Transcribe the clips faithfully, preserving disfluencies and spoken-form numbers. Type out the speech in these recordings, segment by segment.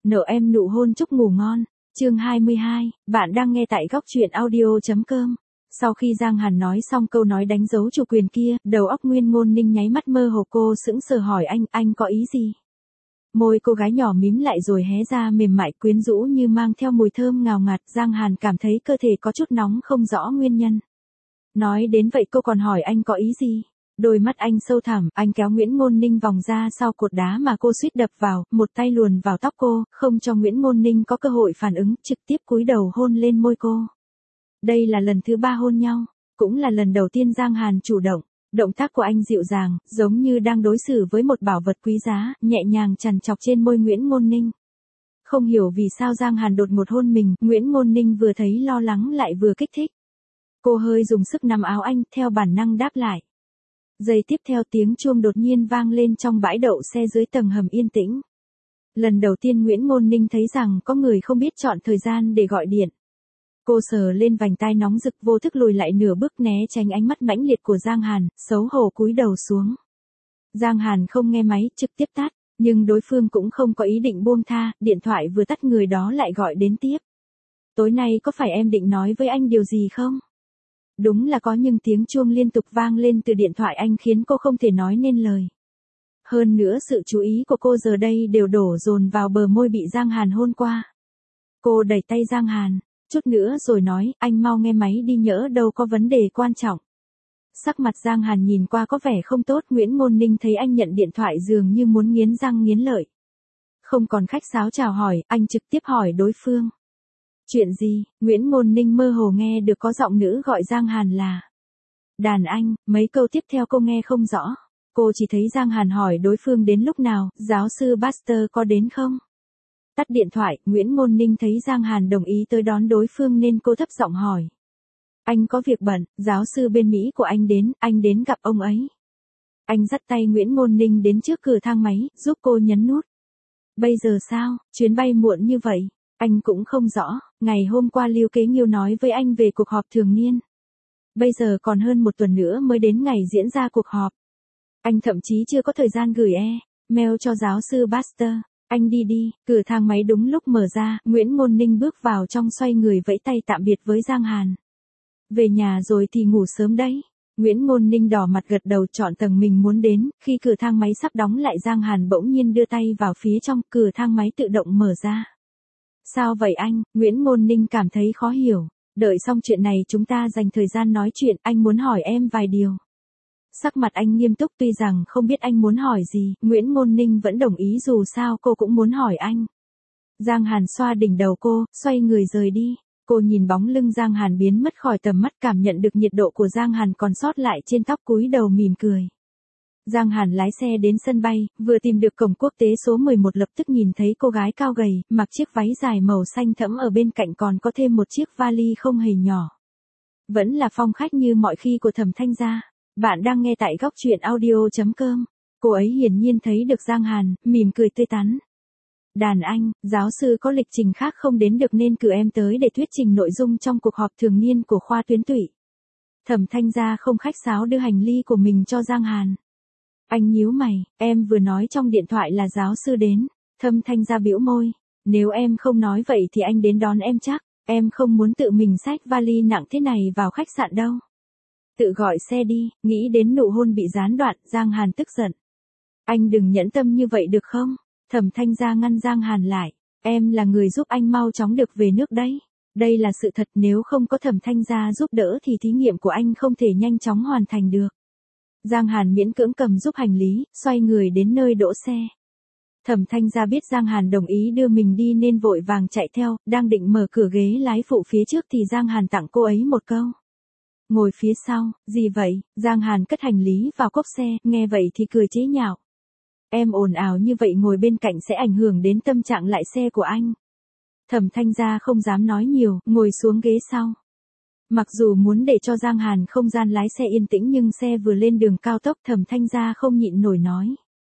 Nợ em nụ hôn chúc ngủ ngon. Chương hai mươi hai, bạn đang nghe tại góc truyện audio.com. Sau khi Giang Hàn nói xong câu nói đánh dấu chủ quyền kia, đầu óc Nguyễn Ngôn Ninh nháy mắt mơ hồ, cô sững sờ hỏi anh, anh có ý gì? Môi cô gái nhỏ mím lại rồi hé ra mềm mại quyến rũ như mang theo mùi thơm ngào ngạt. Giang Hàn cảm thấy cơ thể có chút nóng không rõ nguyên nhân. Nói đến vậy cô còn hỏi anh có ý gì? Đôi mắt anh sâu thẳm, anh kéo Nguyễn Ngôn Ninh vòng ra sau cột đá mà cô suýt đập vào, một tay luồn vào tóc cô, không cho Nguyễn Ngôn Ninh có cơ hội phản ứng, trực tiếp cúi đầu hôn lên môi cô. Đây là lần thứ ba hôn nhau, cũng là lần đầu tiên Giang Hàn chủ động. Động tác của anh dịu dàng, giống như đang đối xử với một bảo vật quý giá, nhẹ nhàng chằn chọc trên môi Nguyễn Ngôn Ninh. Không hiểu vì sao Giang Hàn đột ngột hôn mình, Nguyễn Ngôn Ninh vừa thấy lo lắng lại vừa kích thích. Cô hơi dùng sức nắm áo anh, theo bản năng đáp lại. Giây tiếp theo tiếng chuông đột nhiên vang lên trong bãi đậu xe dưới tầng hầm yên tĩnh. Lần đầu tiên Nguyễn Ngôn Ninh thấy rằng có người không biết chọn thời gian để gọi điện. Cô sờ lên vành tai nóng rực, vô thức lùi lại nửa bước né tránh ánh mắt mãnh liệt của Giang Hàn, xấu hổ cúi đầu xuống. Giang Hàn không nghe máy, trực tiếp tắt, nhưng đối phương cũng không có ý định buông tha, điện thoại vừa tắt người đó lại gọi đến tiếp. Tối nay có phải em định nói với anh điều gì không? Đúng là có, nhưng tiếng chuông liên tục vang lên từ điện thoại anh khiến cô không thể nói nên lời. Hơn nữa sự chú ý của cô giờ đây đều đổ dồn vào bờ môi bị Giang Hàn hôn qua. Cô đẩy tay Giang Hàn, chút nữa rồi nói, anh mau nghe máy đi, nhỡ đâu có vấn đề quan trọng. Sắc mặt Giang Hàn nhìn qua có vẻ không tốt, Nguyễn Ngôn Ninh thấy anh nhận điện thoại dường như muốn nghiến răng nghiến lợi. Không còn khách sáo chào hỏi, anh trực tiếp hỏi đối phương. Chuyện gì? Nguyễn Ngôn Ninh mơ hồ nghe được có giọng nữ gọi Giang Hàn là đàn anh, mấy câu tiếp theo cô nghe không rõ. Cô chỉ thấy Giang Hàn hỏi đối phương đến lúc nào, giáo sư Baxter có đến không? Tắt điện thoại, Nguyễn Ngôn Ninh thấy Giang Hàn đồng ý tới đón đối phương nên cô thấp giọng hỏi. Anh có việc bận, giáo sư bên Mỹ của anh đến, anh đến gặp ông ấy. Anh dắt tay Nguyễn Ngôn Ninh đến trước cửa thang máy, giúp cô nhấn nút. Bây giờ sao, chuyến bay muộn như vậy? Anh cũng không rõ, ngày hôm qua Lưu Kế Nghiêu nói với anh về cuộc họp thường niên. Bây giờ còn hơn một tuần nữa mới đến ngày diễn ra cuộc họp. Anh thậm chí chưa có thời gian gửi e-mail cho giáo sư Baxter. Anh đi đi, cửa thang máy đúng lúc mở ra, Nguyễn Ngôn Ninh bước vào trong xoay người vẫy tay tạm biệt với Giang Hàn. Về nhà rồi thì ngủ sớm đấy. Nguyễn Ngôn Ninh đỏ mặt gật đầu chọn tầng mình muốn đến, khi cửa thang máy sắp đóng lại Giang Hàn bỗng nhiên đưa tay vào phía trong, cửa thang máy tự động mở ra. Sao vậy anh? Nguyễn Ngôn Ninh cảm thấy khó hiểu. Đợi xong chuyện này chúng ta dành thời gian nói chuyện, anh muốn hỏi em vài điều. Sắc mặt anh nghiêm túc, tuy rằng không biết anh muốn hỏi gì, Nguyễn Ngôn Ninh vẫn đồng ý dù sao cô cũng muốn hỏi anh. Giang Hàn xoa đỉnh đầu cô, xoay người rời đi. Cô nhìn bóng lưng Giang Hàn biến mất khỏi tầm mắt, cảm nhận được nhiệt độ của Giang Hàn còn sót lại trên tóc, cúi đầu mỉm cười. Giang Hàn lái xe đến sân bay, vừa tìm được cổng quốc tế số mười một lập tức nhìn thấy cô gái cao gầy, mặc chiếc váy dài màu xanh thẫm, ở bên cạnh còn có thêm một chiếc vali không hề nhỏ. Vẫn là phong khách như mọi khi của Thẩm Thanh Gia. Bạn đang nghe tại góc truyện audio.com. Cô ấy hiển nhiên thấy được Giang Hàn, mỉm cười tươi tắn. Đàn anh, giáo sư có lịch trình khác không đến được nên cử em tới để thuyết trình nội dung trong cuộc họp thường niên của khoa tuyến tụy. Thẩm Thanh Gia không khách sáo đưa hành ly của mình cho Giang Hàn. Anh nhíu mày, em vừa nói trong điện thoại là giáo sư đến. Thẩm Thanh Gia bĩu môi. Nếu em không nói vậy thì anh đến đón em chắc. Em không muốn tự mình xách vali nặng thế này vào khách sạn đâu. Tự gọi xe đi, nghĩ đến nụ hôn bị gián đoạn, Giang Hàn tức giận. Anh đừng nhẫn tâm như vậy được không? Thẩm Thanh Gia ngăn Giang Hàn lại. Em là người giúp anh mau chóng được về nước đấy. Đây là sự thật, nếu không có Thẩm Thanh Gia giúp đỡ thì thí nghiệm của anh không thể nhanh chóng hoàn thành được. Giang Hàn miễn cưỡng cầm giúp hành lý, xoay người đến nơi đỗ xe. Thẩm Thanh Gia biết Giang Hàn đồng ý đưa mình đi nên vội vàng chạy theo, đang định mở cửa ghế lái phụ phía trước thì Giang Hàn tặng cô ấy một câu. Ngồi phía sau, gì vậy? Giang Hàn cất hành lý vào cốp xe, nghe vậy thì cười chế nhạo. Em ồn ào như vậy ngồi bên cạnh sẽ ảnh hưởng đến tâm trạng lại xe của anh. Thẩm Thanh Gia không dám nói nhiều, ngồi xuống ghế sau. Mặc dù muốn để cho Giang Hàn không gian lái xe yên tĩnh nhưng xe vừa lên đường cao tốc, Thẩm Thanh Gia không nhịn nổi nói.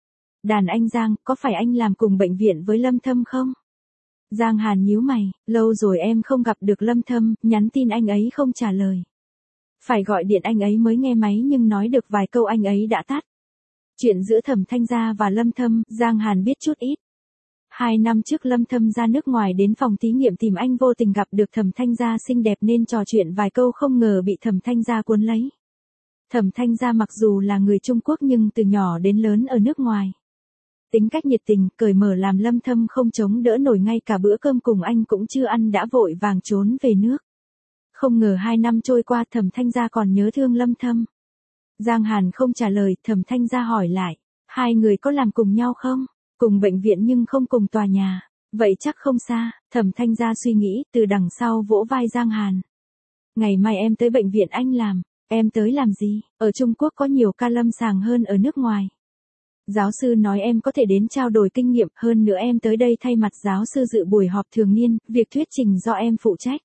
Đàn anh Giang, có phải anh làm cùng bệnh viện với Lâm Thâm không? Giang Hàn nhíu mày, lâu rồi em không gặp được Lâm Thâm, nhắn tin anh ấy không trả lời. Phải gọi điện anh ấy mới nghe máy nhưng nói được vài câu anh ấy đã tắt. Chuyện giữa Thẩm Thanh Gia và Lâm Thâm, Giang Hàn biết chút ít. Hai năm trước Lâm Thâm ra nước ngoài đến phòng thí nghiệm tìm anh vô tình gặp được Thẩm Thanh Gia xinh đẹp nên trò chuyện vài câu không ngờ bị Thẩm Thanh Gia cuốn lấy. Thẩm Thanh Gia mặc dù là người Trung Quốc nhưng từ nhỏ đến lớn ở nước ngoài. Tính cách nhiệt tình, cởi mở làm Lâm Thâm không chống đỡ nổi, ngay cả bữa cơm cùng anh cũng chưa ăn đã vội vàng trốn về nước. Không ngờ hai năm trôi qua Thẩm Thanh Gia còn nhớ thương Lâm Thâm. Giang Hàn không trả lời, Thẩm Thanh Gia hỏi lại, hai người có làm cùng nhau không? Cùng bệnh viện nhưng không cùng tòa nhà. Vậy chắc không xa. Thẩm Thanh Gia suy nghĩ, từ đằng sau vỗ vai Giang Hàn. Ngày mai em tới bệnh viện anh làm. Em tới làm gì? Ở Trung Quốc có nhiều ca lâm sàng hơn ở nước ngoài. Giáo sư nói em có thể đến trao đổi kinh nghiệm, hơn nữa em tới đây thay mặt giáo sư dự buổi họp thường niên, việc thuyết trình do em phụ trách.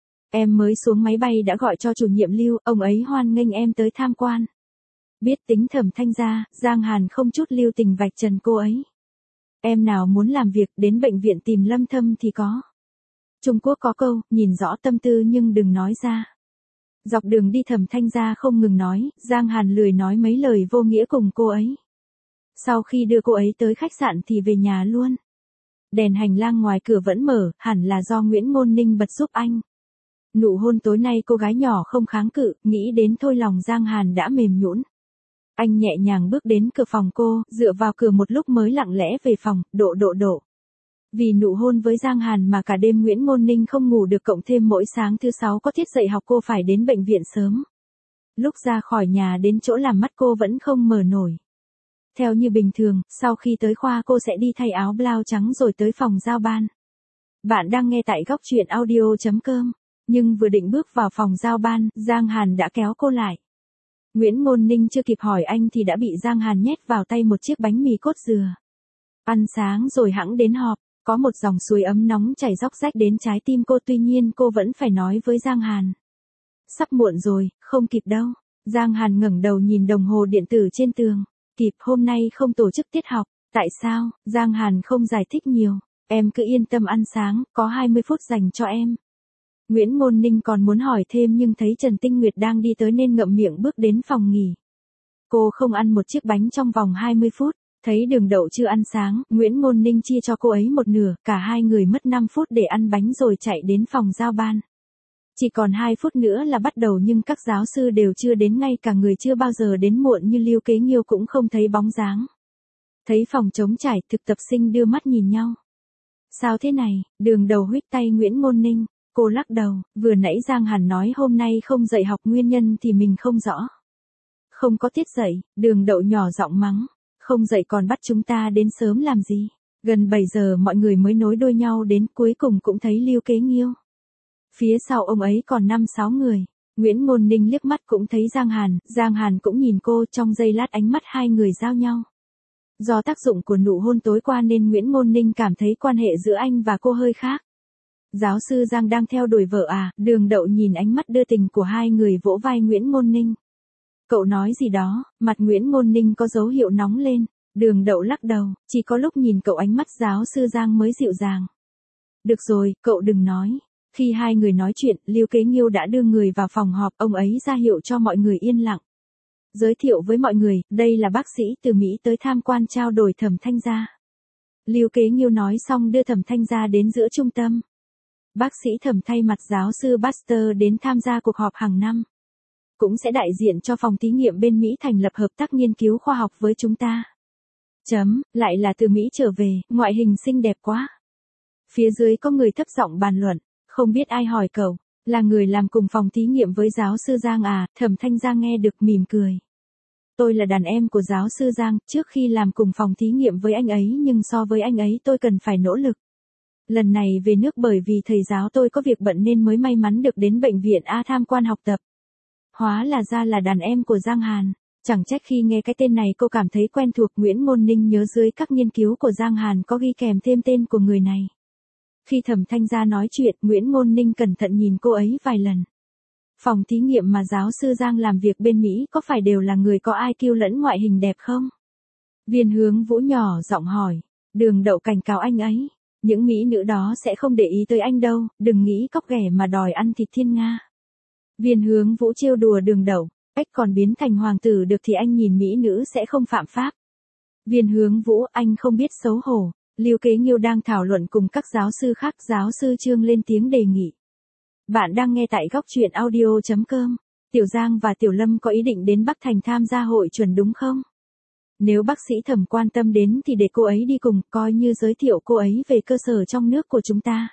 Em mới xuống máy bay đã gọi cho chủ nhiệm Lưu, ông ấy hoan nghênh em tới tham quan. Biết tính Thẩm Thanh Gia, Giang Hàn không chút lưu tình vạch trần cô ấy. Em nào muốn làm việc, đến bệnh viện tìm Lâm Thâm thì có. Trung Quốc có câu, nhìn rõ tâm tư nhưng đừng nói ra. Dọc đường đi Thẩm Thanh Gia không ngừng nói, Giang Hàn lười nói mấy lời vô nghĩa cùng cô ấy. Sau khi đưa cô ấy tới khách sạn thì về nhà luôn. Đèn hành lang ngoài cửa vẫn mở, hẳn là do Nguyễn Ngôn Ninh bật giúp anh. Nụ hôn tối nay cô gái nhỏ không kháng cự, nghĩ đến thôi lòng Giang Hàn đã mềm nhũn. Anh nhẹ nhàng bước đến cửa phòng cô, dựa vào cửa một lúc mới lặng lẽ về phòng, độ độ độ. Vì nụ hôn với Giang Hàn mà cả đêm Nguyễn Ngôn Ninh không ngủ được, cộng thêm mỗi sáng thứ sáu có tiết dạy học cô phải đến bệnh viện sớm. Lúc ra khỏi nhà đến chỗ làm mắt cô vẫn không mở nổi. Theo như bình thường, sau khi tới khoa cô sẽ đi thay áo blau trắng rồi tới phòng giao ban. Bạn đang nghe tại góc truyện audio chấm com. Nhưng vừa định bước vào phòng giao ban, Giang Hàn đã kéo cô lại. Nguyễn Ngôn Ninh chưa kịp hỏi anh thì đã bị Giang Hàn nhét vào tay một chiếc bánh mì cốt dừa. Ăn sáng rồi hẵng đến họp, có một dòng suối ấm nóng chảy róc rách đến trái tim cô, tuy nhiên cô vẫn phải nói với Giang Hàn. Sắp muộn rồi, không kịp đâu. Giang Hàn ngẩng đầu nhìn đồng hồ điện tử trên tường. Kịp, hôm nay không tổ chức tiết học. Tại sao? Giang Hàn không giải thích nhiều. Em cứ yên tâm ăn sáng, có hai mươi phút dành cho em. Nguyễn Ngôn Ninh còn muốn hỏi thêm nhưng thấy Trần Tinh Nguyệt đang đi tới nên ngậm miệng bước đến phòng nghỉ. Cô không ăn một chiếc bánh trong vòng hai mươi phút, thấy Đường Đậu chưa ăn sáng, Nguyễn Ngôn Ninh chia cho cô ấy một nửa, cả hai người mất năm phút để ăn bánh rồi chạy đến phòng giao ban. Chỉ còn hai phút nữa là bắt đầu nhưng các giáo sư đều chưa đến, ngay cả người chưa bao giờ đến muộn như Lưu Kế Nghiêu cũng không thấy bóng dáng. Thấy phòng trống trải, thực tập sinh đưa mắt nhìn nhau. Sao thế này? Đường Đầu huých tay Nguyễn Ngôn Ninh. Cô lắc đầu, vừa nãy Giang Hàn nói hôm nay không dạy học, nguyên nhân thì mình không rõ. Không có tiết dạy, Đường Đậu nhỏ giọng mắng. Không dạy còn bắt chúng ta đến sớm làm gì? Gần bảy giờ mọi người mới nối đuôi nhau đến, cuối cùng cũng thấy Lưu Kế Nghiêu. Phía sau ông ấy còn năm sáu người. Nguyễn Ngôn Ninh liếc mắt cũng thấy Giang Hàn, Giang Hàn cũng nhìn cô, trong giây lát ánh mắt hai người giao nhau. Do tác dụng của nụ hôn tối qua nên Nguyễn Ngôn Ninh cảm thấy quan hệ giữa anh và cô hơi khác. Giáo sư Giang đang theo đuổi vợ à? Đường Đậu nhìn ánh mắt đưa tình của hai người vỗ vai Nguyễn Ngôn Ninh. Cậu nói gì đó? Mặt Nguyễn Ngôn Ninh có dấu hiệu nóng lên. Đường Đậu lắc đầu, chỉ có lúc nhìn cậu ánh mắt giáo sư Giang mới dịu dàng. Được rồi, cậu đừng nói. Khi hai người nói chuyện, Lưu Kế Nghiêu đã đưa người vào phòng họp, ông ấy ra hiệu cho mọi người yên lặng. Giới thiệu với mọi người, đây là bác sĩ từ Mỹ tới tham quan trao đổi Thẩm Thanh Gia. Lưu Kế Nghiêu nói xong đưa Thẩm Thanh Gia đến giữa trung tâm. Bác sĩ Thẩm thay mặt giáo sư Baxter đến tham gia cuộc họp hàng năm. Cũng sẽ đại diện cho phòng thí nghiệm bên Mỹ thành lập hợp tác nghiên cứu khoa học với chúng ta. Chấm, lại là từ Mỹ trở về, ngoại hình xinh đẹp quá. Phía dưới có người thấp giọng bàn luận, không biết ai hỏi cậu, là người làm cùng phòng thí nghiệm với giáo sư Giang à? Thẩm Thanh Giang nghe được mỉm cười. Tôi là đàn em của giáo sư Giang, trước khi làm cùng phòng thí nghiệm với anh ấy nhưng so với anh ấy tôi cần phải nỗ lực. Lần này về nước bởi vì thầy giáo tôi có việc bận nên mới may mắn được đến bệnh viện A tham quan học tập. Hóa là ra là đàn em của Giang Hàn. Chẳng trách khi nghe cái tên này cô cảm thấy quen thuộc. Nguyễn Ngôn Ninh nhớ dưới các nghiên cứu của Giang Hàn có ghi kèm thêm tên của người này. Khi Thẩm Thanh Gia nói chuyện, Nguyễn Ngôn Ninh cẩn thận nhìn cô ấy vài lần. Phòng thí nghiệm mà giáo sư Giang làm việc bên Mỹ có phải đều là người có i kiu lẫn ngoại hình đẹp không? Viên Hướng Vũ nhỏ giọng hỏi. Đường Đậu cảnh cáo anh ấy. Những mỹ nữ đó sẽ không để ý tới anh đâu, đừng nghĩ cóc ghẻ mà đòi ăn thịt thiên nga. Viên Hướng Vũ trêu đùa Đường Đậu. Ếch còn biến thành hoàng tử được thì anh nhìn mỹ nữ sẽ không phạm pháp. Viên Hướng Vũ, anh không biết xấu hổ. Lưu Kế Nghiêu đang thảo luận cùng các giáo sư khác, giáo sư Trương lên tiếng đề nghị. Bạn đang nghe tại góc truyện audio chấm com. Tiểu Giang và Tiểu Lâm có ý định đến Bắc Thành tham gia hội chuẩn đúng không? Nếu bác sĩ Thẩm quan tâm đến thì để cô ấy đi cùng, coi như giới thiệu cô ấy về cơ sở trong nước của chúng ta.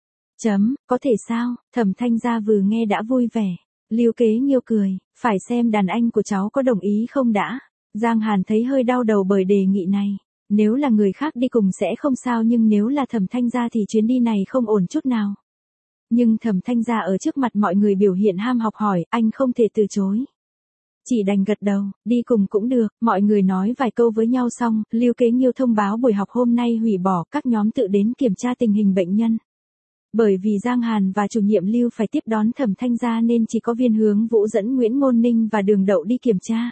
Chấm, có thể sao? Thẩm Thanh Gia vừa nghe đã vui vẻ. Lưu Kế Nghiêu cười, phải xem đàn anh của cháu có đồng ý không đã. Giang Hàn thấy hơi đau đầu bởi đề nghị này. Nếu là người khác đi cùng sẽ không sao, nhưng nếu là Thẩm Thanh Gia thì chuyến đi này không ổn chút nào. Nhưng Thẩm Thanh Gia ở trước mặt mọi người biểu hiện ham học hỏi, anh không thể từ chối. Chỉ đành gật đầu, đi cùng cũng được. Mọi người nói vài câu với nhau xong, Lưu Kế Nghiêu thông báo buổi học hôm nay hủy bỏ, các nhóm tự đến kiểm tra tình hình bệnh nhân. Bởi vì Giang Hàn và chủ nhiệm Lưu phải tiếp đón Thẩm Thanh Gia nên chỉ có Viên Hướng Vũ dẫn Nguyễn Ngôn Ninh và Đường Đậu đi kiểm tra.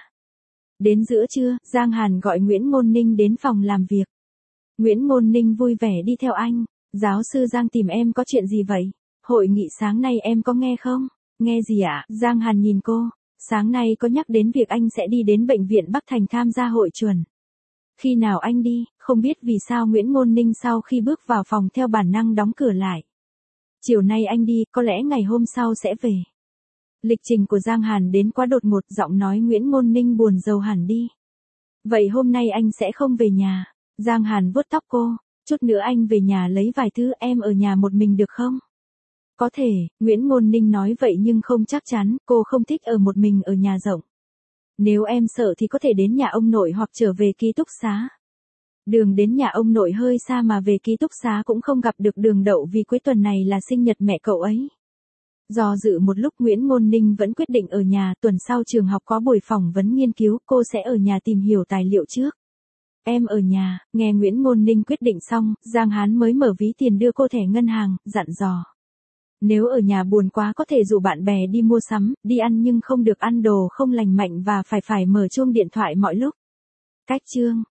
Đến giữa trưa, Giang Hàn gọi Nguyễn Ngôn Ninh đến phòng làm việc. Nguyễn Ngôn Ninh vui vẻ đi theo anh. Giáo sư Giang tìm em có chuyện gì vậy? Hội nghị sáng nay em có nghe không? Nghe gì ạ? Giang Hàn nhìn cô. Sáng nay có nhắc đến việc anh sẽ đi đến bệnh viện Bắc Thành tham gia hội chuẩn. Khi nào anh đi? Không biết vì sao Nguyễn Ngôn Ninh sau khi bước vào phòng theo bản năng đóng cửa lại. Chiều nay anh đi, có lẽ ngày hôm sau sẽ về. Lịch trình của Giang Hàn đến quá đột ngột, giọng nói Nguyễn Ngôn Ninh buồn rầu hẳn đi. Vậy hôm nay anh sẽ không về nhà. Giang Hàn vuốt tóc cô. Chút nữa anh về nhà lấy vài thứ, em ở nhà một mình được không? Có thể, Nguyễn Ngôn Ninh nói vậy nhưng không chắc chắn, cô không thích ở một mình ở nhà rộng. Nếu em sợ thì có thể đến nhà ông nội hoặc trở về ký túc xá. Đường đến nhà ông nội hơi xa mà về ký túc xá cũng không gặp được Đường Đậu vì cuối tuần này là sinh nhật mẹ cậu ấy. Do dự một lúc Nguyễn Ngôn Ninh vẫn quyết định ở nhà, tuần sau trường học có buổi phỏng vấn nghiên cứu, cô sẽ ở nhà tìm hiểu tài liệu trước. Em ở nhà, nghe Nguyễn Ngôn Ninh quyết định xong, Giang Hán mới mở ví tiền đưa cô thẻ ngân hàng, dặn dò. Nếu ở nhà buồn quá có thể rủ bạn bè đi mua sắm, đi ăn nhưng không được ăn đồ không lành mạnh và phải phải mở chuông điện thoại mọi lúc. Cách chương.